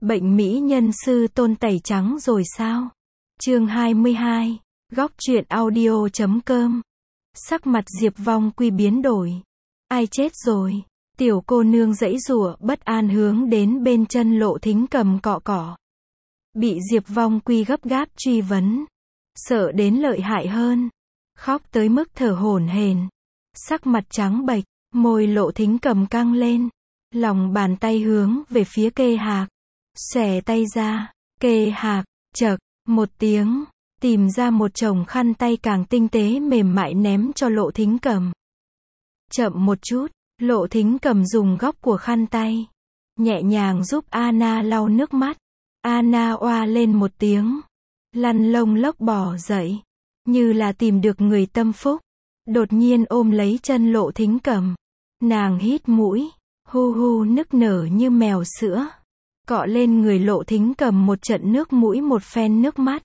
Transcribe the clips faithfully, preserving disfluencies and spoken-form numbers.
Bệnh mỹ nhân sư tôn tẩy trắng rồi sao? Chương hai mươi hai. Góc truyện audio chấm com. Sắc mặt Diệp Vong Quy biến đổi. Ai chết rồi? Tiểu cô nương giãy giụa bất an hướng đến bên chân Lộ Thính Cầm cọ cọ. Bị Diệp Vong Quy gấp gáp truy vấn. Sợ đến lợi hại hơn. Khóc tới mức thở hổn hển. Sắc mặt trắng bệch, môi Lộ Thính Cầm căng lên. Lòng bàn tay hướng về phía Kê Hạc. Xòe tay ra, Kê Hạc, chậc, một tiếng, tìm ra một chồng khăn tay càng tinh tế mềm mại ném cho Lộ Thính Cầm. Chậm một chút, Lộ Thính Cầm dùng góc của khăn tay, nhẹ nhàng giúp Anna lau nước mắt. Anna oa lên một tiếng, lăn lông lốc bò dậy, như là tìm được người tâm phúc. Đột nhiên ôm lấy chân Lộ Thính Cầm. Nàng hít mũi, hu hu nức nở như mèo sữa. Cọ lên người Lộ Thính Cầm một trận nước mũi một phen nước mắt.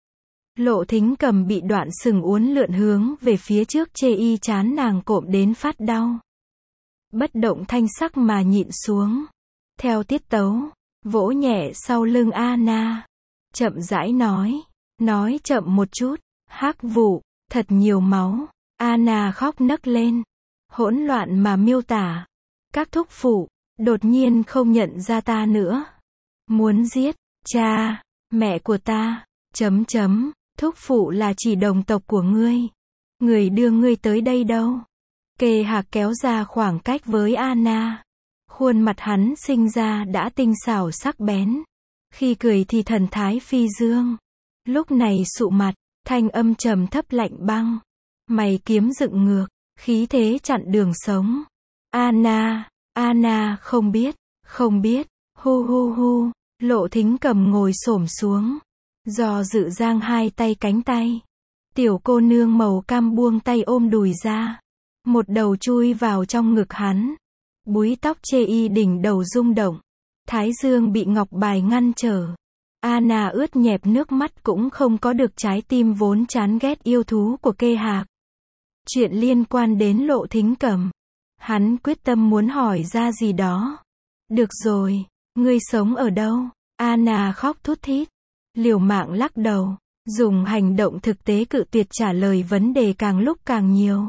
Lộ Thính Cầm bị đoạn sừng uốn lượn hướng về phía trước chê y chán nàng cộm đến phát đau. Bất động thanh sắc mà nhịn xuống. Theo tiết tấu, vỗ nhẹ sau lưng Anna. Chậm rãi nói, nói chậm một chút, hắc vụ, thật nhiều máu. Anna khóc nấc lên, hỗn loạn mà miêu tả. Các thúc phụ, đột nhiên không nhận ra ta nữa. Muốn giết, cha, mẹ của ta, chấm chấm, thúc phụ là chỉ đồng tộc của ngươi. Người đưa ngươi tới đây đâu? Kê Hạc kéo ra khoảng cách với Anna. Khuôn mặt hắn sinh ra đã tinh xảo sắc bén. Khi cười thì thần thái phi dương. Lúc này sụ mặt, thanh âm trầm thấp lạnh băng. Mày kiếm dựng ngược, khí thế chặn đường sống. Anna, Anna không biết, không biết, hu hu hu. Lộ Thính Cầm ngồi xổm xuống, do dự giang hai tay cánh tay. Tiểu cô nương màu cam buông tay ôm đùi ra, một đầu chui vào trong ngực hắn. Búi tóc chê y đỉnh đầu rung động, thái dương bị ngọc bài ngăn trở. Anna ướt nhẹp nước mắt cũng không có được trái tim vốn chán ghét yêu thú của Kê Hạc. Chuyện liên quan đến Lộ Thính Cầm, hắn quyết tâm muốn hỏi ra gì đó. Được rồi, ngươi sống ở đâu? Anna khóc thút thít, liều mạng lắc đầu, dùng hành động thực tế cự tuyệt trả lời vấn đề càng lúc càng nhiều.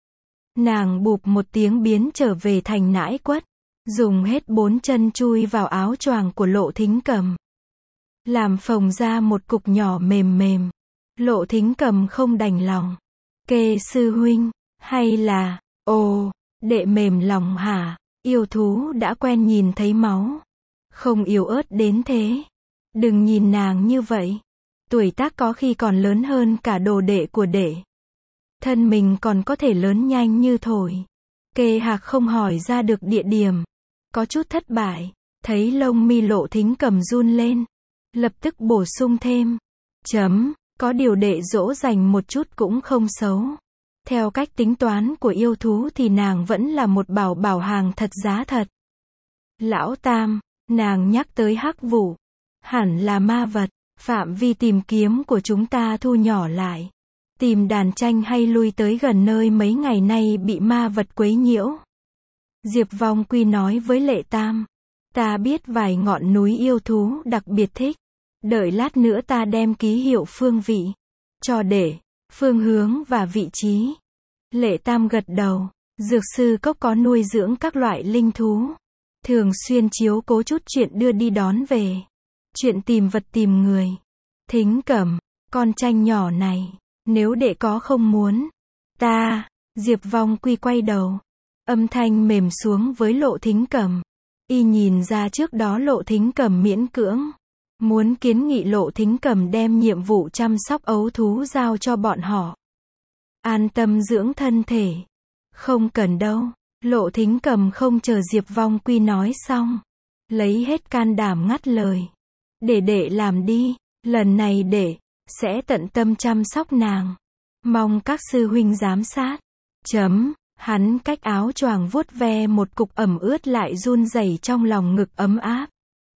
Nàng bụp một tiếng biến trở về thành nãi quất, dùng hết bốn chân chui vào áo choàng của Lộ Thính Cầm, làm phồng ra một cục nhỏ mềm mềm. Lộ Thính Cầm không đành lòng. Kê sư huynh, hay là, ồ, đệ mềm lòng hả? Yêu thú đã quen nhìn thấy máu, không yếu ớt đến thế. Đừng nhìn nàng như vậy. Tuổi tác có khi còn lớn hơn cả đồ đệ của đệ. Thân mình còn có thể lớn nhanh như thổi. Kê Hạc không hỏi ra được địa điểm. Có chút thất bại. Thấy lông mi Lộ Thính Cầm run lên. Lập tức bổ sung thêm. Chấm, có điều đệ dỗ dành một chút cũng không xấu. Theo cách tính toán của yêu thú thì nàng vẫn là một bảo bảo hàng thật giá thật. Lão Tam, nàng nhắc tới hắc vụ. Hẳn là ma vật. Phạm vi tìm kiếm của chúng ta thu nhỏ lại. Tìm đàn tranh hay lui tới gần nơi mấy ngày nay bị ma vật quấy nhiễu. Diệp Vong Quy nói với Lệ Tam. Ta biết vài ngọn núi yêu thú đặc biệt thích. Đợi lát nữa ta đem ký hiệu phương vị. Cho để, phương hướng và vị trí. Lệ Tam gật đầu. Dược sư cốc có nuôi dưỡng các loại linh thú. Thường xuyên chiếu cố chút chuyện đưa đi đón về. Chuyện tìm vật tìm người. Thính Cầm, con tranh nhỏ này, nếu đệ có không muốn. Ta, Diệp Vong Quy quay đầu. Âm thanh mềm xuống với Lộ Thính Cầm. Y nhìn ra trước đó Lộ Thính Cầm miễn cưỡng. Muốn kiến nghị Lộ Thính Cầm đem nhiệm vụ chăm sóc ấu thú giao cho bọn họ. An tâm dưỡng thân thể. Không cần đâu. Lộ Thính Cầm không chờ Diệp Vong Quy nói xong. Lấy hết can đảm ngắt lời. Để đệ làm đi. Lần này đệ sẽ tận tâm chăm sóc nàng. Mong các sư huynh giám sát. Chấm. Hắn cách áo choàng vuốt ve một cục ẩm ướt lại run rẩy trong lòng ngực ấm áp.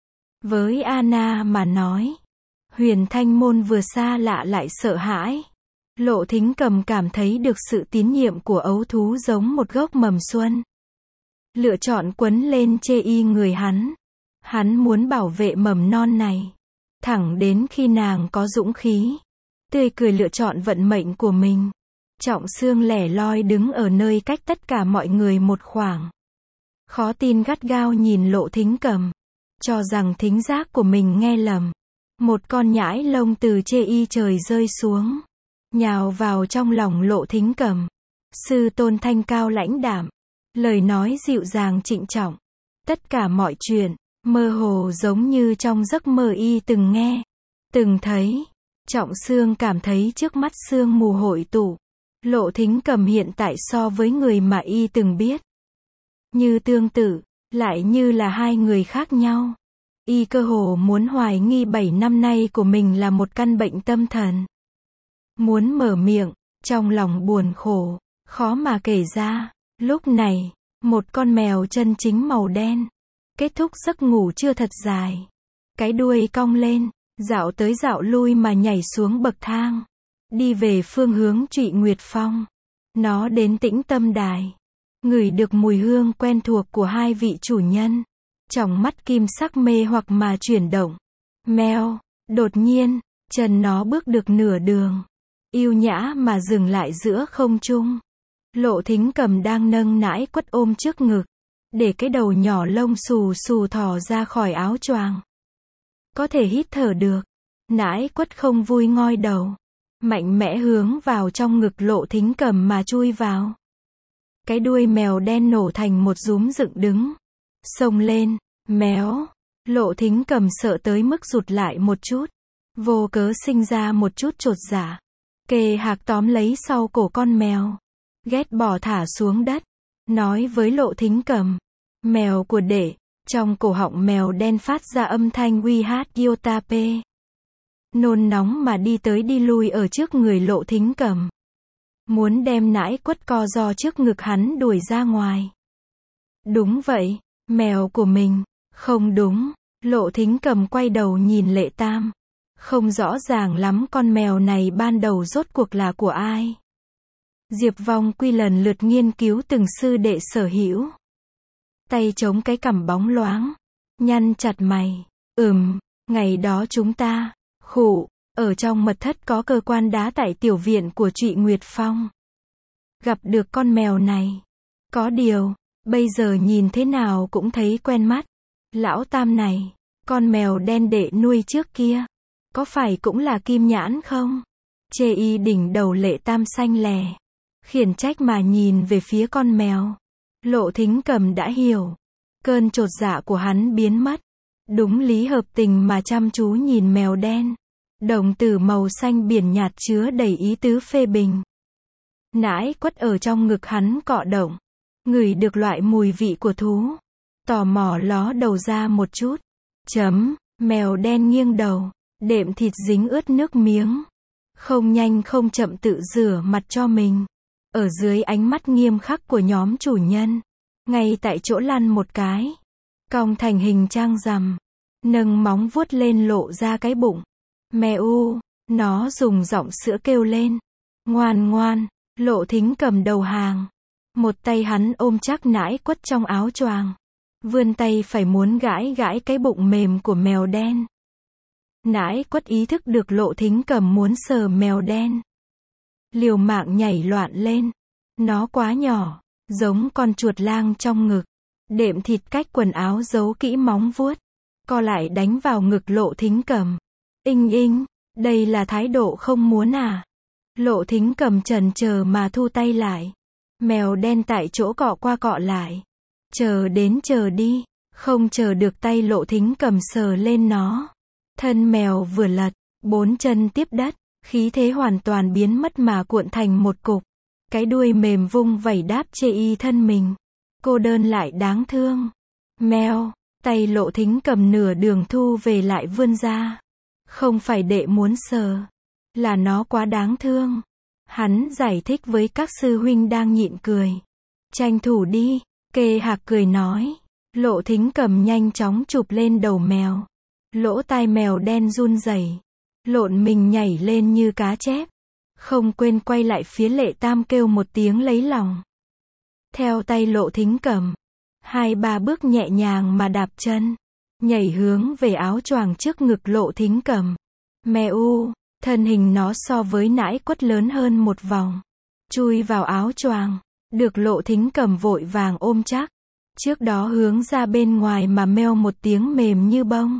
Với Anna mà nói, Huyền Thanh Môn vừa xa lạ lại sợ hãi. Lộ Thính Cầm cảm thấy được sự tín nhiệm của ấu thú giống một gốc mầm xuân. Lựa chọn quấn lên chê y người hắn. Hắn muốn bảo vệ mầm non này. Thẳng đến khi nàng có dũng khí, tươi cười lựa chọn vận mệnh của mình. Trọng Sương lẻ loi đứng ở nơi cách tất cả mọi người một khoảng. Khó tin gắt gao nhìn Lộ Thính Cầm. Cho rằng thính giác của mình nghe lầm. Một con nhãi lông từ chê y trời rơi xuống. Nhào vào trong lòng Lộ Thính Cầm. Sư tôn thanh cao lãnh đạm. Lời nói dịu dàng trịnh trọng. Tất cả mọi chuyện, mơ hồ giống như trong giấc mơ y từng nghe, từng thấy. Trọng Sương cảm thấy trước mắt sương mù hội tụ. Lộ Thính Cầm hiện tại so với người mà y từng biết. Như tương tự, lại như là hai người khác nhau. Y cơ hồ muốn hoài nghi bảy năm nay của mình là một căn bệnh tâm thần. Muốn mở miệng, trong lòng buồn khổ, khó mà kể ra. Lúc này, một con mèo chân chính màu đen. Kết thúc giấc ngủ chưa thật dài. Cái đuôi cong lên, dạo tới dạo lui mà nhảy xuống bậc thang. Đi về phương hướng Trụy Nguyệt Phong. Nó đến Tĩnh Tâm Đài. Ngửi được mùi hương quen thuộc của hai vị chủ nhân. Tròng mắt kim sắc mê hoặc mà chuyển động. Mèo, đột nhiên, chân nó bước được nửa đường. Yêu nhã mà dừng lại giữa không trung. Lộ Thính Cầm đang nâng nãi quất ôm trước ngực. Để cái đầu nhỏ lông xù xù thò ra khỏi áo choàng. Có thể hít thở được. Nãi quất không vui ngoi đầu. Mạnh mẽ hướng vào trong ngực Lộ Thính Cầm mà chui vào. Cái đuôi mèo đen nổ thành một rúm dựng đứng. Xông lên, méo. Lộ Thính Cầm sợ tới mức rụt lại một chút. Vô cớ sinh ra một chút chột dạ. Kề hạc tóm lấy sau cổ con mèo. Ghét bỏ thả xuống đất. Nói với Lộ Thính Cầm. Mèo của đệ. Trong cổ họng mèo đen phát ra âm thanh uy hát yotape. Nôn nóng mà đi tới đi lui ở trước người Lộ Thính Cầm. Muốn đem nãi quất co ro trước ngực hắn đuổi ra ngoài. Đúng vậy, mèo của mình. Không đúng. Lộ Thính Cầm quay đầu nhìn Lệ Tam. Không rõ ràng lắm con mèo này ban đầu rốt cuộc là của ai. Diệp Vong Quy lần lượt nghiên cứu từng sư đệ sở hữu. Tay chống cái cằm bóng loáng. Nhăn chặt mày. Ừm, ngày đó chúng ta, khụ, ở trong mật thất có cơ quan đá tại tiểu viện của Trụy Nguyệt Phong. Gặp được con mèo này. Có điều, bây giờ nhìn thế nào cũng thấy quen mắt. Lão Tam này, con mèo đen đệ nuôi trước kia. Có phải cũng là Kim Nhãn không? Chê y đỉnh đầu Lệ Tam xanh lè. Khiển trách mà nhìn về phía con mèo. Lộ Thính Cầm đã hiểu. Cơn chột dạ của hắn biến mất. Đúng lý hợp tình mà chăm chú nhìn mèo đen. Đồng tử màu xanh biển nhạt chứa đầy ý tứ phê bình. Nãi quất ở trong ngực hắn cọ động. Ngửi được loại mùi vị của thú. Tò mò ló đầu ra một chút. Chấm, mèo đen nghiêng đầu. Đệm thịt dính ướt nước miếng. Không nhanh không chậm tự rửa mặt cho mình. Ở dưới ánh mắt nghiêm khắc của nhóm chủ nhân. Ngay tại chỗ lăn một cái. Cong thành hình trang rằm. Nâng móng vuốt lên lộ ra cái bụng. Mẹ u, nó dùng giọng sữa kêu lên. Ngoan ngoan, Lộ Thính Cầm đầu hàng. Một tay hắn ôm chắc nãi quất trong áo choàng. Vươn tay phải muốn gãi gãi cái bụng mềm của mèo đen. Nãi quất ý thức được Lộ Thính Cầm muốn sờ mèo đen. Liều mạng nhảy loạn lên. Nó quá nhỏ, giống con chuột lang trong ngực. Đệm thịt cách quần áo giấu kỹ móng vuốt. Co lại đánh vào ngực Lộ Thính Cầm. Inh inh, đây là thái độ không muốn à? Lộ Thính Cầm chần chờ mà thu tay lại. Mèo đen tại chỗ cọ qua cọ lại. Chờ đến chờ đi, không chờ được tay Lộ Thính Cầm sờ lên nó. Thân mèo vừa lật, bốn chân tiếp đất, khí thế hoàn toàn biến mất mà cuộn thành một cục. Cái đuôi mềm vung vẩy đáp chê y thân mình. Cô đơn lại đáng thương. Mèo, tay Lộ Thính Cầm nửa đường thu về lại vươn ra. Không phải đệ muốn sờ, là nó quá đáng thương. Hắn giải thích với các sư huynh đang nhịn cười. Tranh thủ đi, Kê Hạc cười nói. Lộ Thính Cầm nhanh chóng chụp lên đầu mèo. Lỗ tai mèo đen run rẩy, lộn mình nhảy lên như cá chép. Không quên quay lại phía Lệ Tam kêu một tiếng lấy lòng. Theo tay Lộ Thính Cầm, hai ba bước nhẹ nhàng mà đạp chân. nhảy hướng về áo choàng trước ngực Lộ Thính Cầm. Mèo, thân hình nó so với nãi quất lớn hơn một vòng. Chui vào áo choàng, được Lộ Thính Cầm vội vàng ôm chắc. Trước đó hướng ra bên ngoài mà meo một tiếng mềm như bông.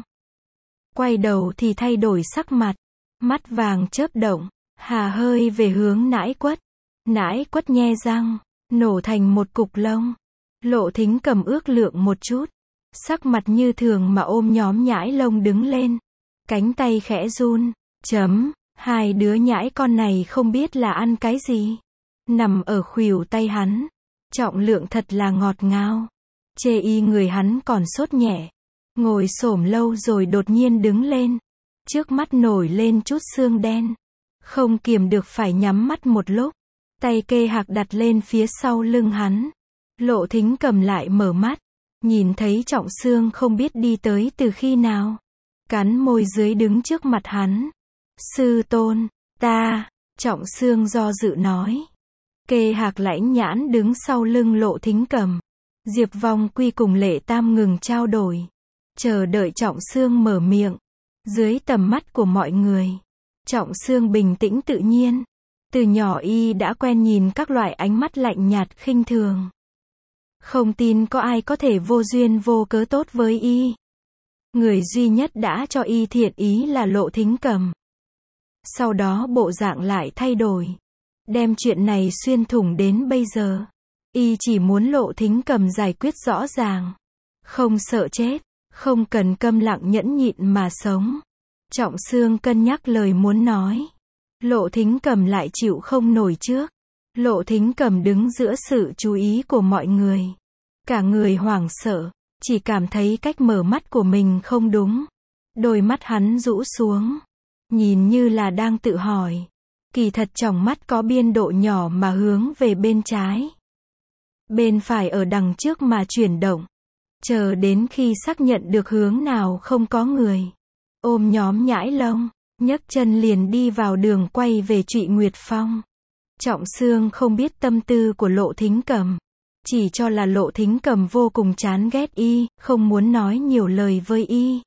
Quay đầu thì thay đổi sắc mặt, mắt vàng chớp động, hà hơi về hướng nãi quất. Nãi quất nhe răng, nổ thành một cục lông. Lộ Thính Cầm ước lượng một chút, sắc mặt như thường mà ôm nhóm nhãi lông đứng lên. Cánh tay khẽ run, chấm, hai đứa nhãi con này không biết là ăn cái gì. Nằm ở khuỷu tay hắn, trọng lượng thật là ngọt ngào. Chê y người hắn còn sốt nhẹ, ngồi xổm lâu rồi đột nhiên đứng lên. Trước mắt nổi lên chút xương đen, không kiềm được phải nhắm mắt một lúc. Tay kê hạc đặt lên phía sau lưng hắn. Lộ Thính Cầm lại mở mắt, nhìn thấy Trọng Xương không biết đi tới từ khi nào. Cắn môi dưới đứng trước mặt hắn. Sư tôn, ta, Trọng Xương do dự nói. Kê hạc lãnh nhãn đứng sau lưng Lộ Thính Cầm. Diệp Vong Quy cùng Lệ Tam ngừng trao đổi, chờ đợi Trọng Xương mở miệng. Dưới tầm mắt của mọi người, Trọng Xương bình tĩnh tự nhiên. Từ nhỏ y đã quen nhìn các loại ánh mắt lạnh nhạt khinh thường. Không tin có ai có thể vô duyên vô cớ tốt với y. Người duy nhất đã cho y thiện ý là Lộ Thính Cầm. Sau đó bộ dạng lại thay đổi, đem chuyện này xuyên thủng đến bây giờ. Y chỉ muốn Lộ Thính Cầm giải quyết rõ ràng, không sợ chết, không cần câm lặng nhẫn nhịn mà sống. Trọng Xương cân nhắc lời muốn nói. Lộ Thính Cầm lại chịu không nổi trước. Lộ Thính Cầm đứng giữa sự chú ý của mọi người. Cả người hoảng sợ, chỉ cảm thấy cách mở mắt của mình không đúng. Đôi mắt hắn rũ xuống, nhìn như là đang tự hỏi. Kỳ thật tròng mắt có biên độ nhỏ mà hướng về bên trái. Bên phải ở đằng trước mà chuyển động. Chờ đến khi xác nhận được hướng nào không có người. Ôm nhóm nhãi lông, nhấc chân liền đi vào đường quay về Trụy Nguyệt Phong. Trọng Xương không biết tâm tư của Lộ Thính Cầm, chỉ cho là Lộ Thính Cầm vô cùng chán ghét y, không muốn nói nhiều lời với y.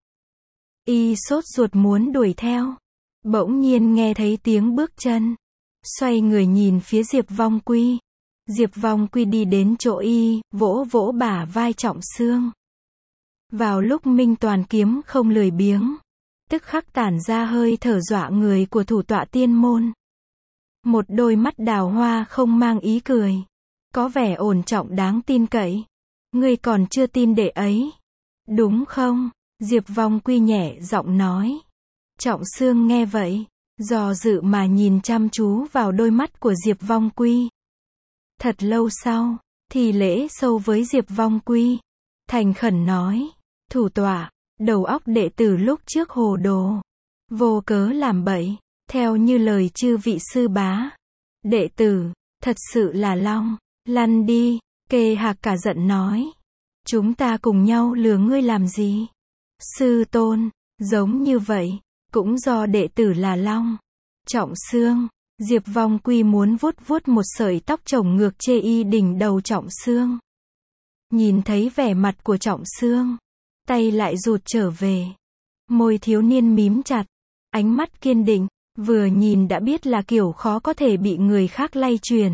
Y sốt ruột muốn đuổi theo, bỗng nhiên nghe thấy tiếng bước chân, xoay người nhìn phía Diệp Vong Quy. Diệp Vong Quy đi đến chỗ y, vỗ vỗ bả vai Trọng Xương. Vào lúc Minh Toàn kiếm không lười biếng, tức khắc tản ra hơi thở dọa người của thủ tọa tiên môn. Một đôi mắt đào hoa không mang ý cười, có vẻ ổn trọng đáng tin cậy. Ngươi còn chưa tin đệ ấy, đúng không? Diệp Vong Quy nhẹ giọng nói. Trọng Xương nghe vậy, do dự mà nhìn chăm chú vào đôi mắt của Diệp Vong Quy. Thật lâu sau, thì lễ sâu với Diệp Vong Quy, thành khẩn nói, thủ tọa, đầu óc đệ tử lúc trước hồ đồ, vô cớ làm bậy, theo như lời chư vị sư bá. Đệ tử, thật sự là long, lăn đi. Kê hạc cả giận nói. Chúng ta cùng nhau lừa ngươi làm gì? Sư tôn, giống như vậy, cũng do đệ tử là long. Trọng Xương, Diệp Vong Quy muốn vuốt vuốt một sợi tóc chồng ngược chê y đỉnh đầu Trọng Xương. Nhìn thấy vẻ mặt của Trọng Xương, tay lại rụt trở về. Môi thiếu niên mím chặt, ánh mắt kiên định, vừa nhìn đã biết là kiểu khó có thể bị người khác lay truyền.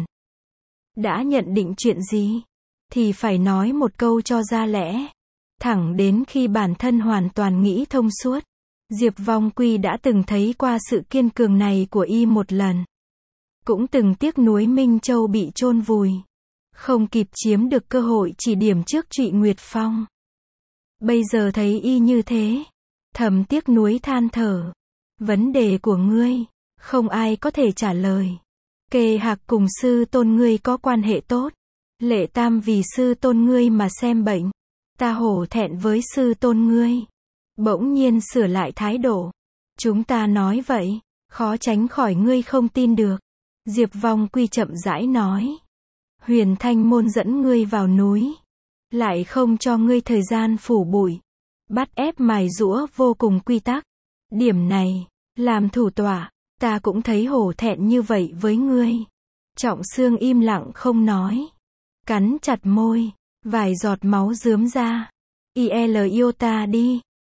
Đã nhận định chuyện gì, thì phải nói một câu cho ra lẽ. Thẳng đến khi bản thân hoàn toàn nghĩ thông suốt, Diệp Vong Quy đã từng thấy qua sự kiên cường này của y một lần. Cũng từng tiếc nuối Minh Châu bị chôn vùi, không kịp chiếm được cơ hội chỉ điểm trước Trụy Nguyệt Phong. Bây giờ thấy y như thế, thầm tiếc nuối than thở. Vấn đề của ngươi, không ai có thể trả lời. Kê hạc cùng sư tôn ngươi có quan hệ tốt. Lệ Tam vì sư tôn ngươi mà xem bệnh. Ta hổ thẹn với sư tôn ngươi. Bỗng nhiên sửa lại thái độ. Chúng ta nói vậy, khó tránh khỏi ngươi không tin được. Diệp Vong Quy chậm rãi nói. Huyền Thanh môn dẫn ngươi vào núi, lại không cho ngươi thời gian phủ bụi, bắt ép mài giũa vô cùng quy tắc. Điểm này, làm thủ tọa, ta cũng thấy hổ thẹn như vậy với ngươi. Trọng Xương im lặng không nói, cắn chặt môi, vài giọt máu rướm ra. Il iota đi.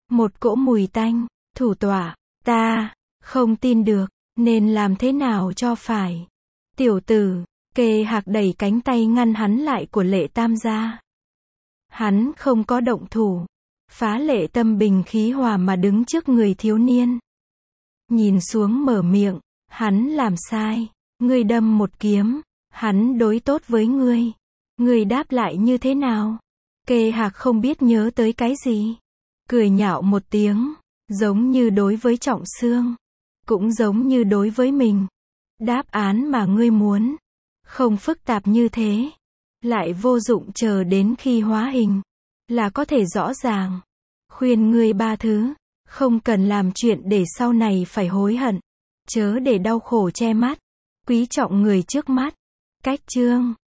Một cỗ mùi tanh, thủ tọa, ta, không tin được, nên làm thế nào cho phải. Tiểu tử, Kê Hạc đẩy cánh tay ngăn hắn lại của Lệ Tam gia. Hắn không có động thủ. Phá Lệ tâm bình khí hòa mà đứng trước người thiếu niên. Nhìn xuống mở miệng, hắn làm sai. Ngươi đâm một kiếm, hắn đối tốt với ngươi. Ngươi đáp lại như thế nào? Kê Hạc không biết nhớ tới cái gì. Cười nhạo một tiếng, giống như đối với Trọng Xương. Cũng giống như đối với mình. Đáp án mà ngươi muốn. Không phức tạp như thế. Lại vô dụng chờ đến khi hóa hình. Là có thể rõ ràng. Khuyên ngươi ba thứ. Không cần làm chuyện để sau này phải hối hận. Chớ để đau khổ che mắt. Quý trọng người trước mắt. Cách chương